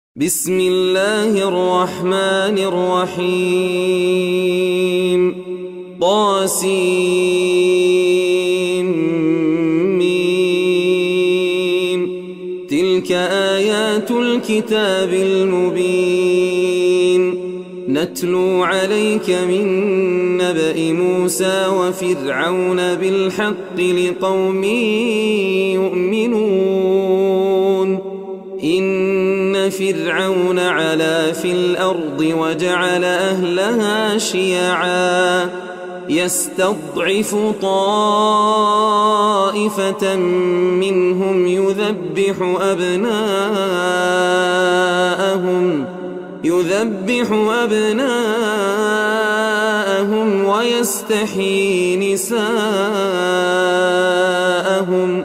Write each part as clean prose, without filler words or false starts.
بسم الله الرحمن الرحيم طاسيم تلك آيات الكتاب المبين نتلو عليك من نبأ موسى وفرعون بالحق لقوم يؤمنون إن فرعون علا في الأرض وجعل أهلها شيعا يستضعف طائفة منهم يذبح أبناءهم ويستحيي نساءهم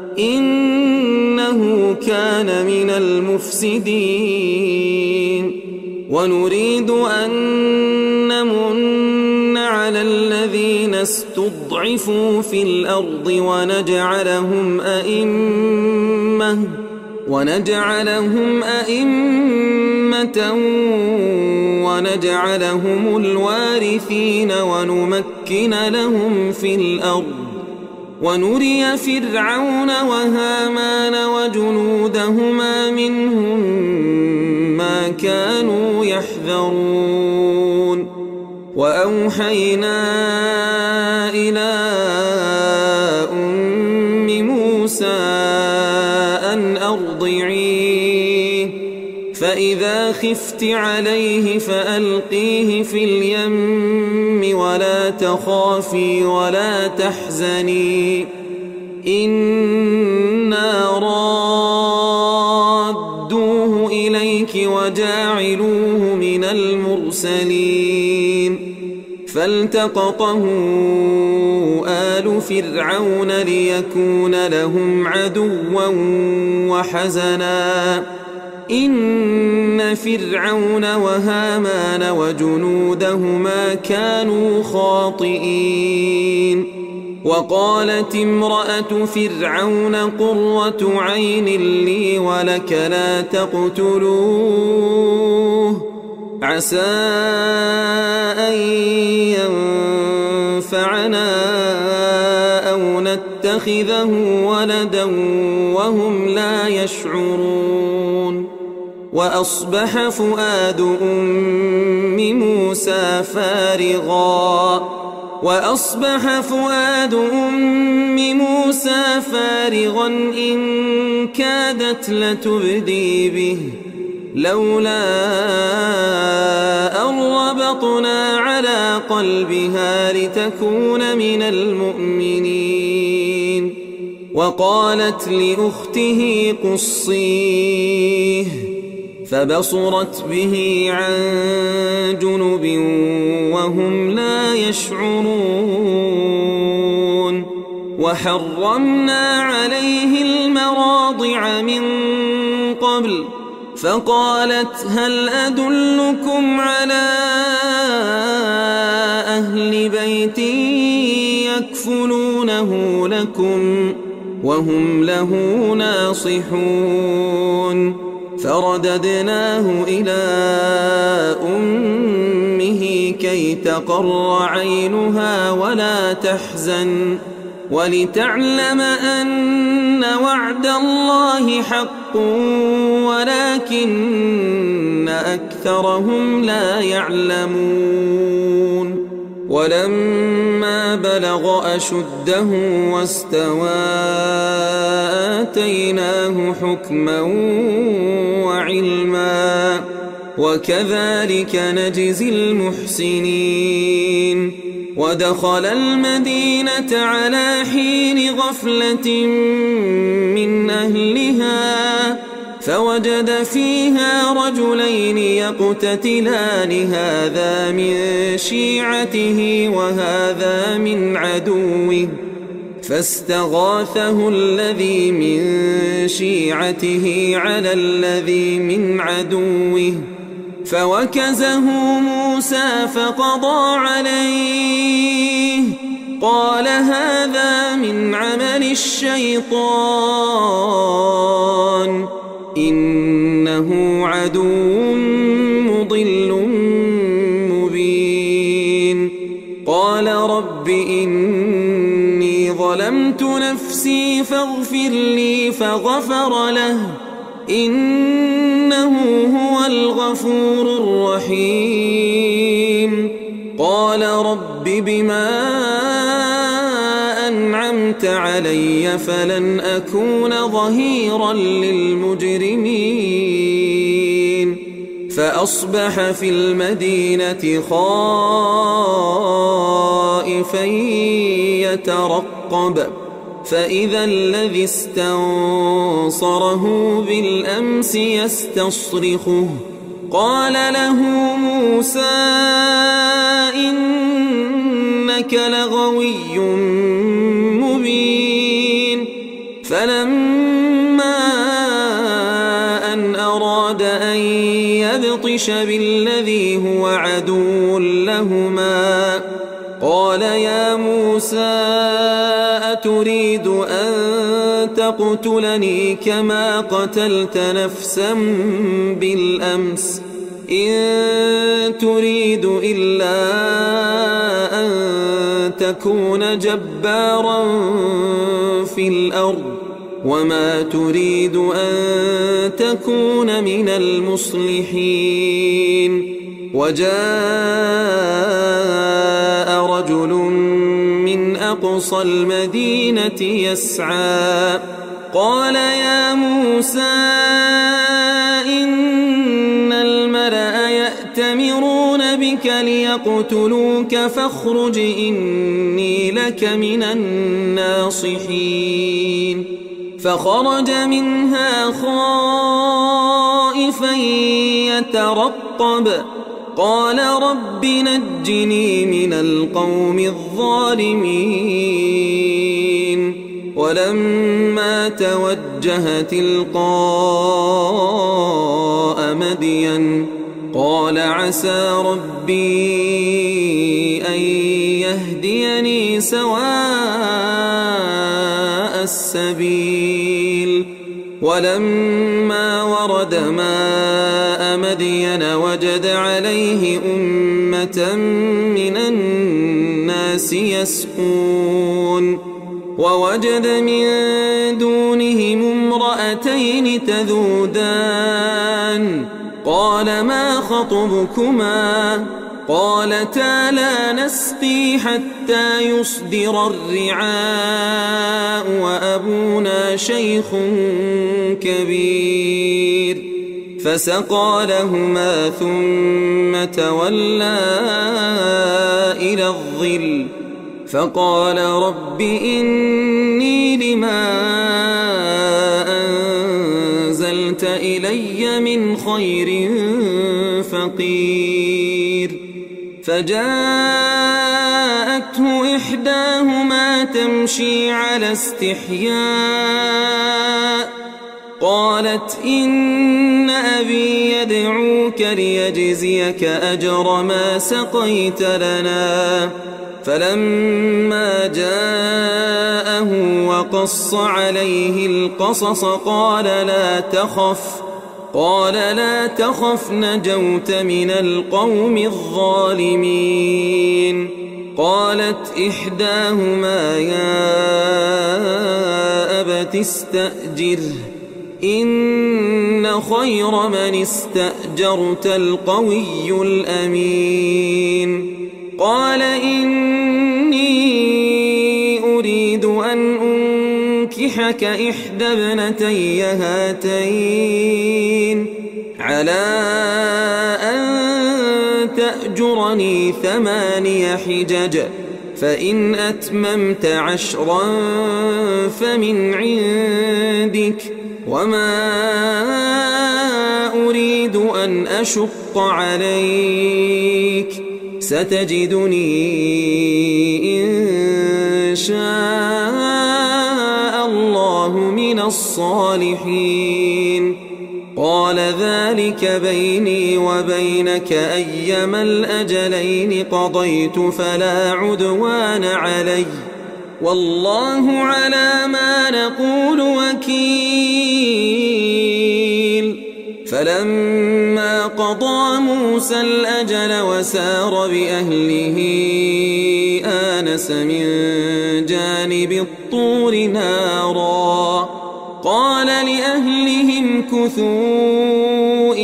إنه كان من المفسدين ونريد أن نمن على الذين استضعفوا في الأرض ونجعلهم أئمة ونجعلهم الوارثين ونمكن لهم في الأرض ونري فرعون وهامان وجنودهما منهم ما كانوا يحذرون وأوحينا إلى أم موسى أن أرضعيه فإذا خفت عليه فألقيه في اليم ولا تخافي ولا تحزني إنا رادوه إليك وجاعلوه من المرسلين فالتقطه آل فرعون ليكون لهم عدوا وحزنا إن فرعون وهامان وجنودهما كانوا خاطئين وقالت امرأة فرعون قرة عين لي ولك لا تقتلوه عسى أن ينفعنا أو نتخذه ولدا وهم لا يشعرون وأصبح فؤاد أم موسى فارغا إن كادت لتبدي به لولا أن ربطنا على قلبها لتكون من المؤمنين وقالت لأخته قصيه فبصرت به عن جنب وهم لا يشعرون وحرمنا عليه المراضع من قبل فقالت هل أدلكم على أهل بيت يكفلونه لكم وهم له ناصحون فرددناه إلى أمه كي تقر عينها ولا تحزن ولتعلم أن وعد الله حق ولكن أكثرهم لا يعلمون ولما بلغ أشده واستوى آتيناه حكما وعلما وكذلك نجزي المحسنين ودخل المدينة على حين غفلة من أهلها فوجد فيها رجلين يقتتلان هذا من شيعته وهذا من عدوه فاستغاثه الذي من شيعته على الذي من عدوه فوكزه موسى فقضى عليه قال هذا من عمل الشيطان إنه عدو مضل مبين قال رب إني ظلمت نفسي فاغفر لي فغفر له إنه هو الغفور الرحيم قال رب بما أنعمت علي فلن أكون ظهيرا للمجرمين فأصبح في المدينة خائفا يترقب فإذا الذي استنصره بالأمس يستصرخه قال له موسى إنك لغوي مبين فلما أن أراد أن يبطش بالذي هو عدو لهما قال يا موسى أتريد أن تقتلني كما قتلت نفسا بالأمس إن تريد إلا أن تكون جبارا في الأرض وما تريد أن تكون من المصلحين وجاء رجل من أقصى المدينة يسعى قال يا موسى إن الملأ يأتمرون بك ليقتلوك فاخرج إني لك من الناصحين فخرج منها خائفا يترقب قال رب نجني من القوم الظالمين ولما توجه تلقاء مدين قال عسى ربي أن يهديني سواء السبيل ولما ورد ماء مدين وجد عليه أمة من الناس يسقون ووجد من دونهم امرأتين تذودان قال ما خطبكما قالتا لا نسقي حتى يصدر الرعاء وأبونا شيخ كبير فسقى لهما ثم تولى إلى الظل فقال رب إني لما أنزلت إلي من خير فقير فجاءته إحداهما تمشي على استحياء قالت إن أبي يدعوك ليجزيك أجر ما سقيت لنا فلما جاءه وقص عليه القصص قال لا تخف نجوت من القوم الظالمين قالت إحداهما يا أبت استأجره إن خير من استأجرت القوي الأمين قال إني أريد أن أنكحك إحدى ابنتي هاتين على أن تأجرني 8 حجج فإن أتممت 10 فمن عندك وما أريد أن أشق عليك ستجدني إن شاء الله من الصالحين قال ذلك بيني وبينك أيما الأجلين قضيت فلا عدوان علي والله على ما نقول وكيل فلما قضى موسى الأجل وسار بأهله آنس من جانب الطور نارا قال لأهلهم كثوا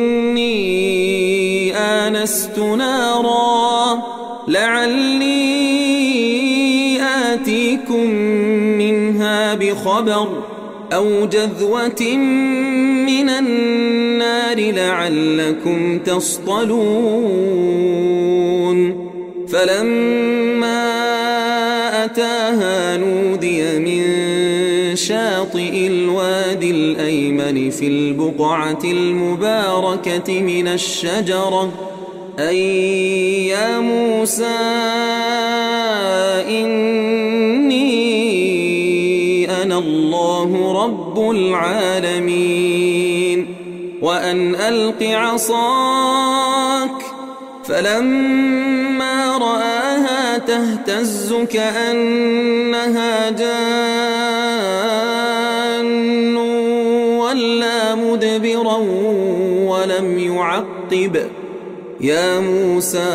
إني آنست نارا لعلي آتيكم منها بخبر أو جذوة من النار لعلكم تصطلون فلما أتاها نودي من شاطئ الوادي الأيمن في البقعة المباركة من الشجرة أي يا موسى إني أنا الله رب العالمين وأن ألق عصاك فلما رآها تهتز كأنها جان ولا مدبرا ولم يعقب يا موسى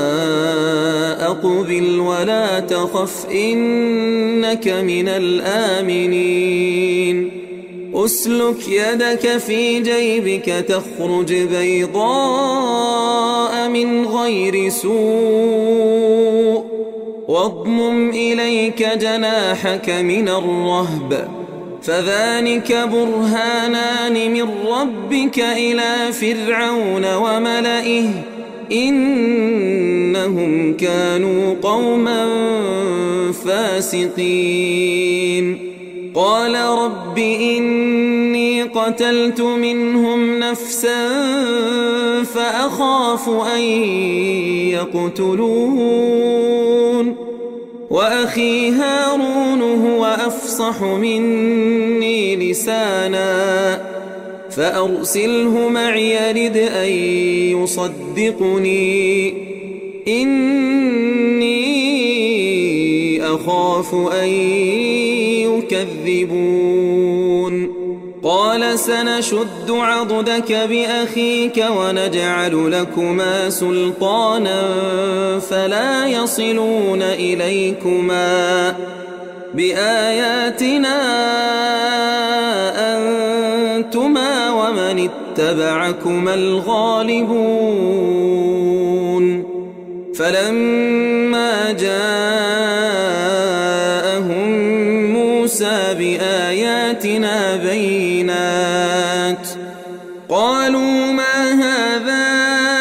أقبل ولا تخف إنك من الآمنين أسلك يدك في جيبك تخرج بيضاء من غير سوء واضمم إليك جناحك من الرهب فذلك برهانان من ربك إلى فرعون وملئه إنهم كانوا قوما فاسقين قال رب إني قتلت منهم نفسا فأخاف أن يقتلون وأخي هارون هو أفصح مني لسانا فأرسله معي رد أن يصدقني إني أخاف أن يكذبون قال سنشد عضدك بأخيك ونجعل لكما سلطانا فلا يصلون إليكما بآياتنا أنتما ومن اتبعكما الغالبون فلما جاءهم موسى بآياتنا بينات قالوا ما هذا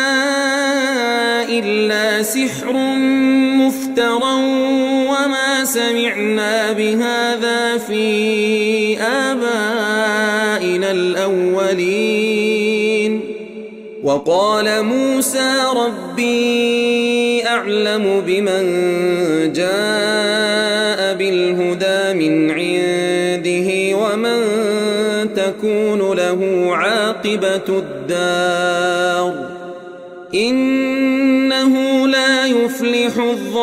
إلا سحر مفترى وما سمعنا بهذا في آبائنا الأولين وقال موسى ربي أعلم بمن جاء بالهدى من عنده ومن تكون له عاقبة الدار إنه لا يفلح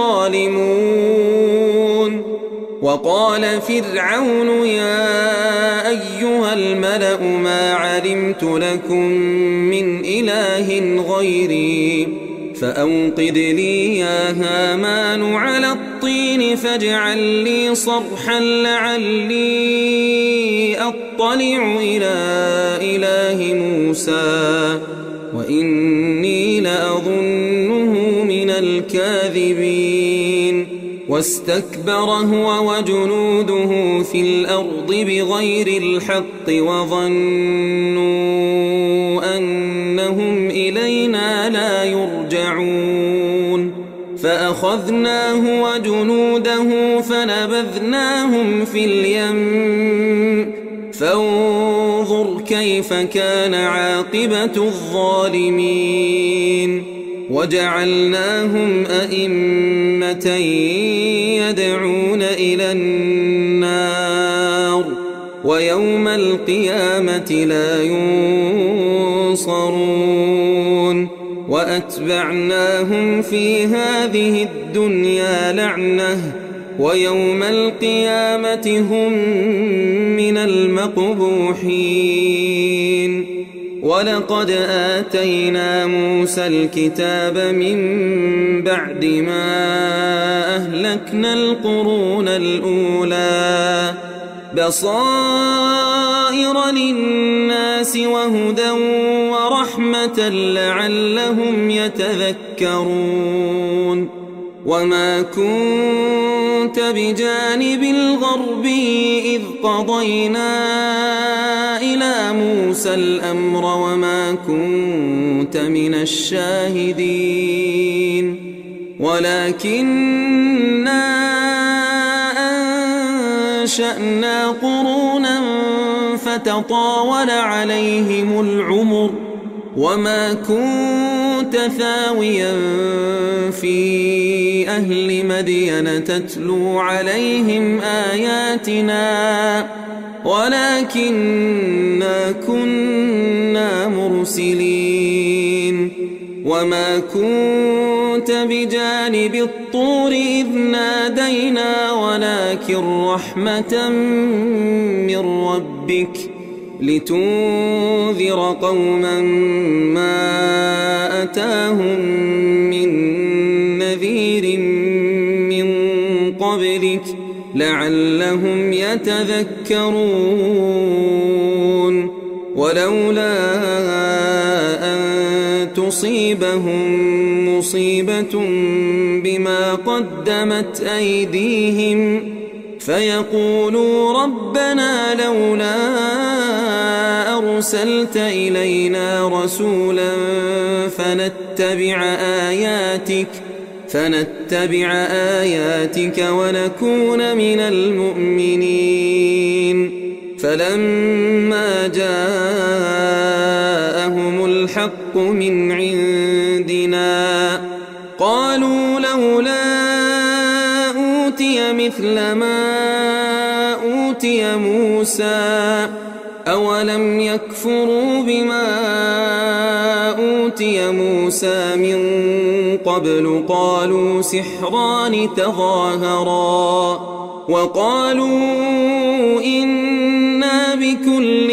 الظالمون وقال فرعون يا أيها الملأ ما علمت لكم من إله غيري فأوقد لي يا هامان على الطين فاجعل لي صرحا لعلي أطلع إلى إله موسى وإني لأظنه من الكاذبين واستكبر هو وجنوده في الأرض بغير الحق وظنوا أنهم إلينا لا يرجعون فأخذناه وجنوده فنبذناهم في اليم فانظر كيف كان عاقبة الظالمين وجعلناهم أئمة يدعون إلى النار ويوم القيامة لا ينصرون وأتبعناهم في هذه الدنيا لعنة ويوم القيامة هم من المقبوحين ولقد آتينا موسى الكتاب من بعد ما أهلكنا القرون الأولى بصائر للناس وهدى ورحمة لعلهم يتذكرون وما كنت بجانب الغربي إذ قضينا إلى موسى الأمر وما كنت من الشاهدين ولكننا أنشأنا قرونا فتطاول عليهم العمر وما كنت ثاويا في أهل مدين تتلو عليهم آياتنا ولكننا كنا مرسلين وما كنت بجانب الطور إذ نادينا ولكن رحمة من ربك لتنذر قوما ما أتاهم من نذير من قبلك لعلهم يتذكرون ولولا أن تصيبهم مصيبة بما قدمت أيديهم فيقولوا ربنا لولا أرسلت إلينا رسولا فنتبع آياتك ونكون من المؤمنين فلما جاءهم الحق من عندنا قالوا لولا أوتي مثل ما أوتي موسى أولم يكفروا بما أوتي موسى من قبل قالوا سحران تظاهرا وقالوا إنا بكل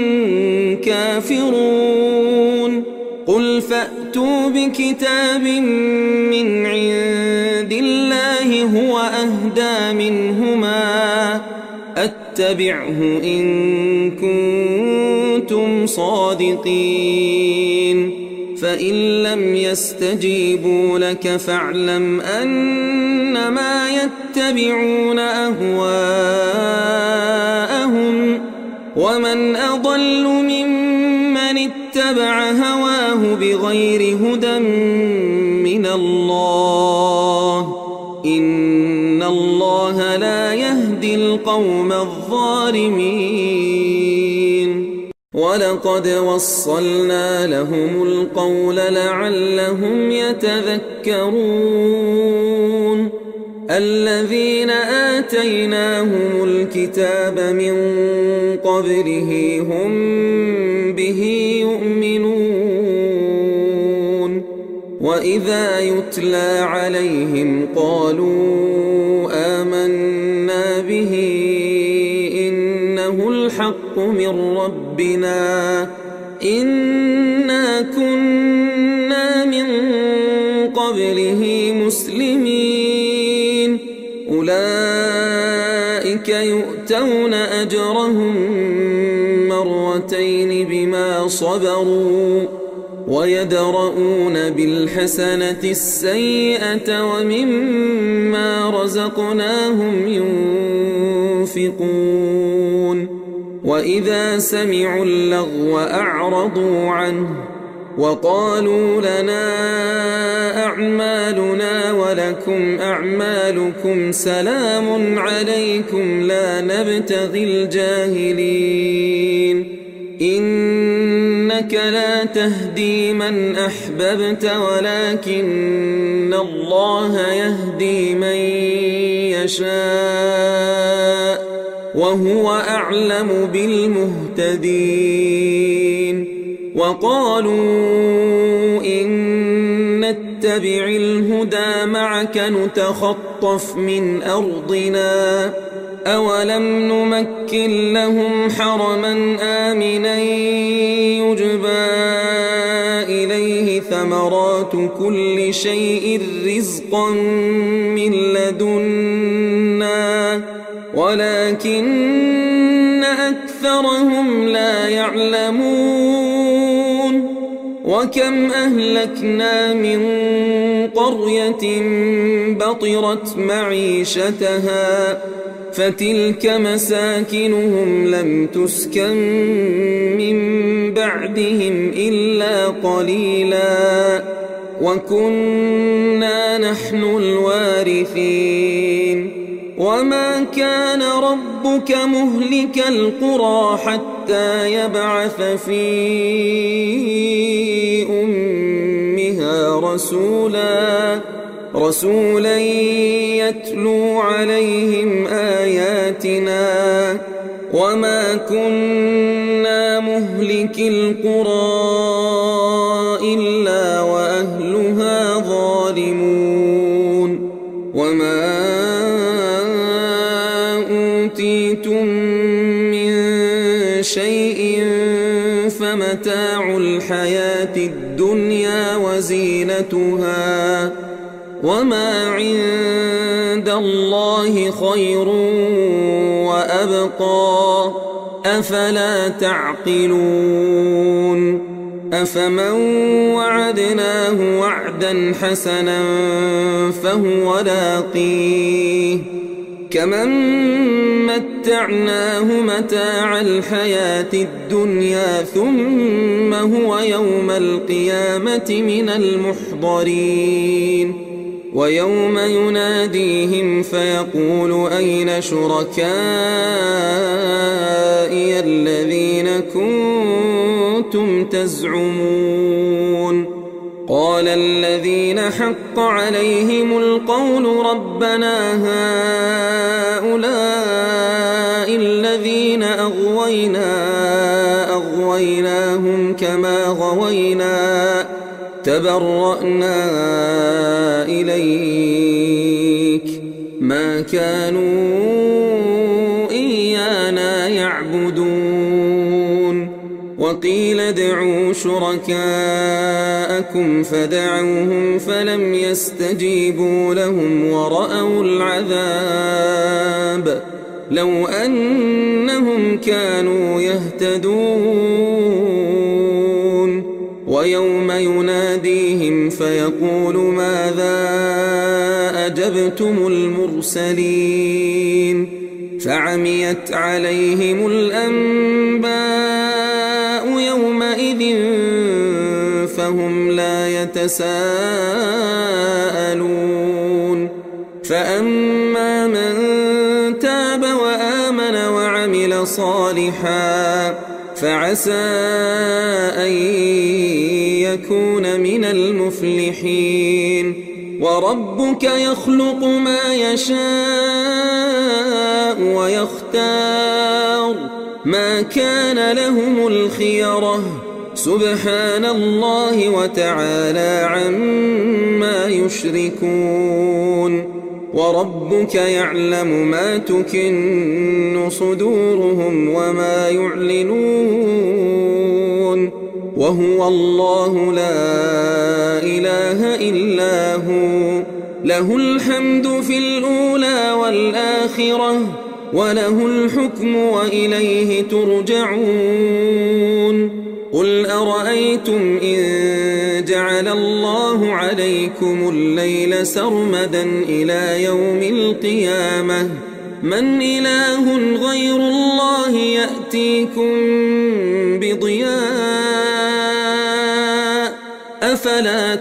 كافرون قل فأتوا بكتاب من عند الله هو أهدى منهما أتبعه إن كنتم صادقين فإن لم يستجيبوا لك فاعلم أنما يتبعون أهواءهم ومن أضل ممن اتبع هواه بغير هدى من الله إن الله لا يهدي القوم الظالمين ولقد وصلنا لهم القول لعلهم يتذكرون الذين آتيناهم الكتاب من قبله هم به يؤمنون وإذا يتلى عليهم قالوا آمنا به إنه الحق من ربنا إنا كنا من قبله مسلمين أولئك يؤتون أجرهم مرتين بما صبروا ويدرؤون بالحسنة السيئة ومما رزقناهم ينفقون وإذا سمعوا اللغو أعرضوا عنه وقالوا لنا أعمالنا ولكم أعمالكم سلام عليكم لا نبتغي الجاهلين إنك لا تهدي من أحببت ولكن الله يهدي من يشاء وهو أعلم بالمهتدين وقالوا إن نتبع الهدى معك نتخطف من أرضنا أولم نمكن لهم حرما آمنا يجبى إليه ثمرات كل شيء رزقا من لدنا ولكن أكثرهم لا يعلمون وكم أهلكنا من قرية بطرت معيشتها فتلك مساكنهم لم تسكن من بعدهم إلا قليلا وكنا نحن الوارثين وما كان ربك مهلك القرى حتى يبعث في أمها رسولا يتلو عليهم آياتنا وما كنا مهلك القرى إلا وأهلها ظالمون وما أوتيتم من شيء فمتاع الحياة الدنيا وزينتها وما عند الله خير وأبقى أفلا تعقلون أفمن وعدناه وعدا حسنا فهو لاقيه كمن متعناه متاع الحياة الدنيا ثم هو يوم القيامة من المحضرين ويوم يناديهم فيقول أين شركائي الذين كنتم تزعمون قال الذين حق عليهم القول ربنا هؤلاء الذين أغويناهم كما غوينا تبرأنا إليك ما كانوا إيانا يعبدون وقيل ادعوا شركاءكم فدعوهم فلم يستجيبوا لهم ورأوا العذاب لو أنهم كانوا يهتدون ويوم يناديهم فيقول ماذا أجبتم المرسلين فعميت عليهم الأنباء يومئذ فهم لا يتساءلون فأما من تاب وآمن وعمل صالحا فعسى أن يكون من المفلحين وربك يخلق ما يشاء ويختار ما كان لهم الخيرة سبحان الله وتعالى عما يشركون وربك يعلم ما تكن صدورهم وما يعلنون وهو الله لا إله إلا هو له الحمد في الأولى والآخرة وله الحكم وإليه ترجعون قل أرأيتم إن جعل الله عليكم الليل سرمدا إلى يوم القيامة من إله غير الله يأتيكم بضياء أفلا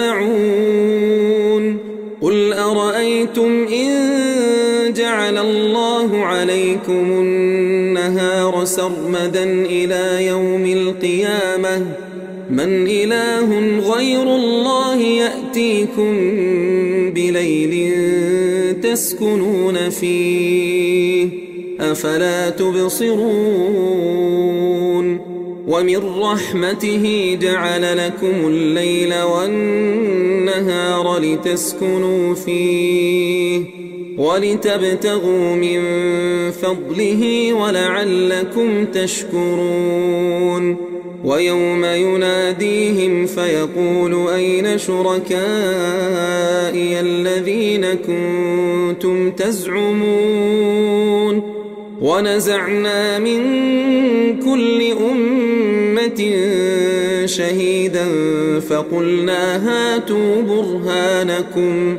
تسمعون قل أرأيتم إن جعل الله عليكم النهار سرمدا إلى يوم القيامة من إله غير الله يأتيكم بليل تسكنون فيه أفلا تبصرون ومن رحمته جعل لكم الليل والنهار لتسكنوا فيه ولتبتغوا من فضله ولعلكم تشكرون ويوم يناديهم فيقول أين شركائي الذين كنتم تزعمون ونزعنا من كل أمة شهيدا فقلنا هاتوا برهانكم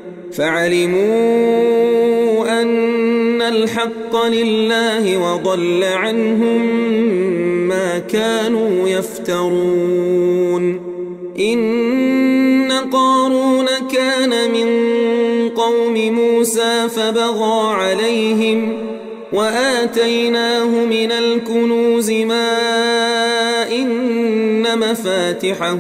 فعلموا أن الحق لله وضل عنهم ما كانوا يفترون إن قارون كان من قوم موسى فبغى عليهم وآتيناه من الكنوز ما إن مفاتحه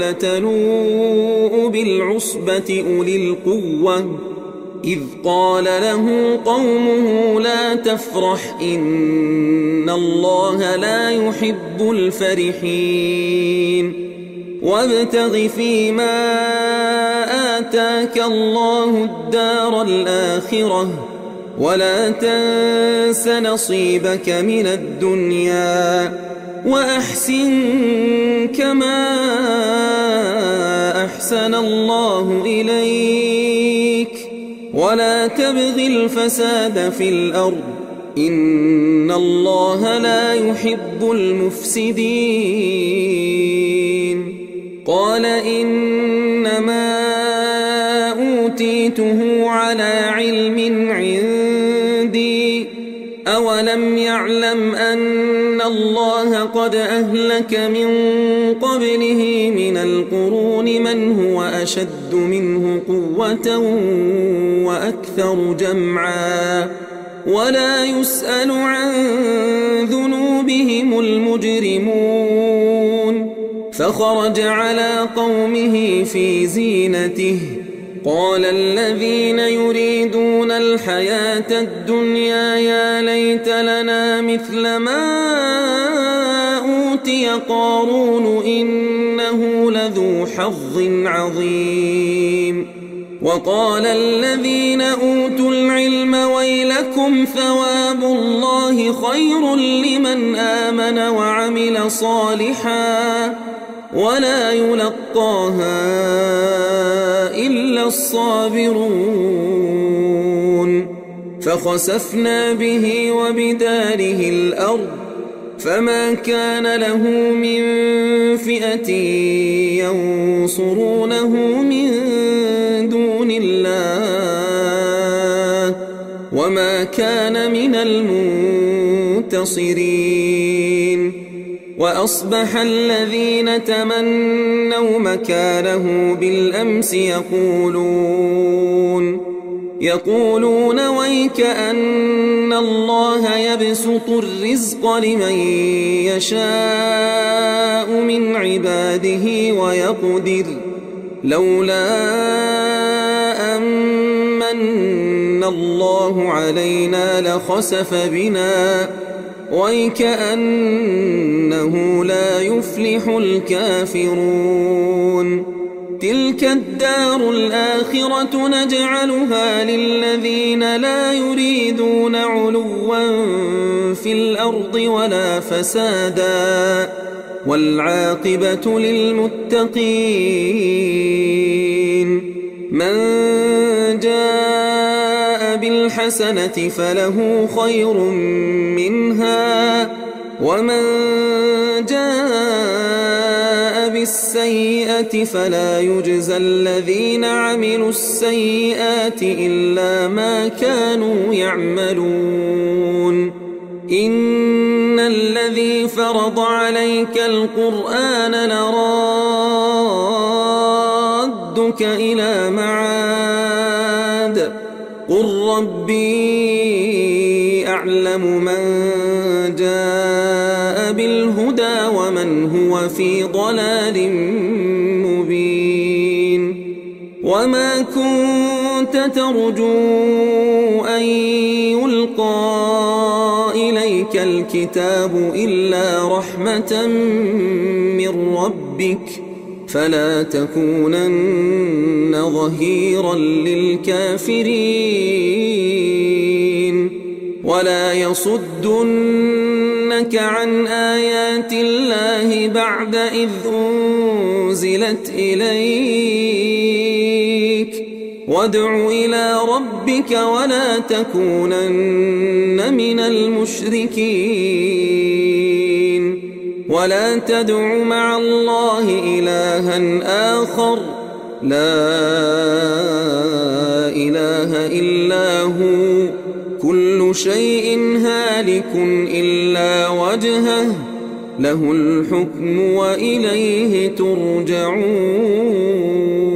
لتنوء بالعصبة أولي القوة إذ قال له قومه لا تفرح إن الله لا يحب الفرحين وابتغ فيما آتاك الله الدار الآخرة ولا تنس نصيبك من الدنيا وأحسن كما أحسن الله إليك ولا تبغ الفساد في الأرض إن الله لا يحب المفسدين قال إنما أوتيته على علم عندي أولم يعلم أن الله قد أهلك من قبله من القرون من هو أشد منه قوة وأكثر جمعا ولا يسأل عن ذنوبهم المجرمون فخرج على قومه في زينته قال الذين يريدون الحياة الدنيا يا ليت لنا مثل ما أوتي قارون إنه لذو حظ عظيم وقال الذين أوتوا العلم ويلكم ثواب الله خير لمن آمن وعمل صالحا ولا يلقاها إلا الصابرون فخسفنا به وبداره الأرض فما كان له من فئة ينصرونه من دون الله وما كان من المنتصرين وأصبح الذين تمنوا مكانه بالأمس يقولون ويكأن الله يبسط الرزق لمن يشاء من عباده ويقدر لولا أمن الله علينا لخسف بنا ويكأنه لا يفلح الكافرون تلك الدار الآخرة نجعلها للذين لا يريدون علوا في الأرض ولا فسادا والعاقبة للمتقين من جاء بالحسنة فله خير منها ومن جاء بالسيئة فلا يجزى الذين عملوا السيئات إلا ما كانوا يعملون إن الذي فرض عليك القرآن لرادك إلى معاد قل ربي أعلم من جاء بالهدى ومن هو في ضلال مبين وما كنت ترجو أن يلقى إليك ذلك الكتاب إلا رحمة من ربك فلا تكونن ظهيرا للكافرين ولا يصدنك عن آيات الله بعد إذ أنزلت إليك وادع إلى ربك ولا تكونن من المشركين ولا تدع مع الله إلها آخر لا إله إلا هو كل شيء هالك إلا وجهه له الحكم وإليه ترجعون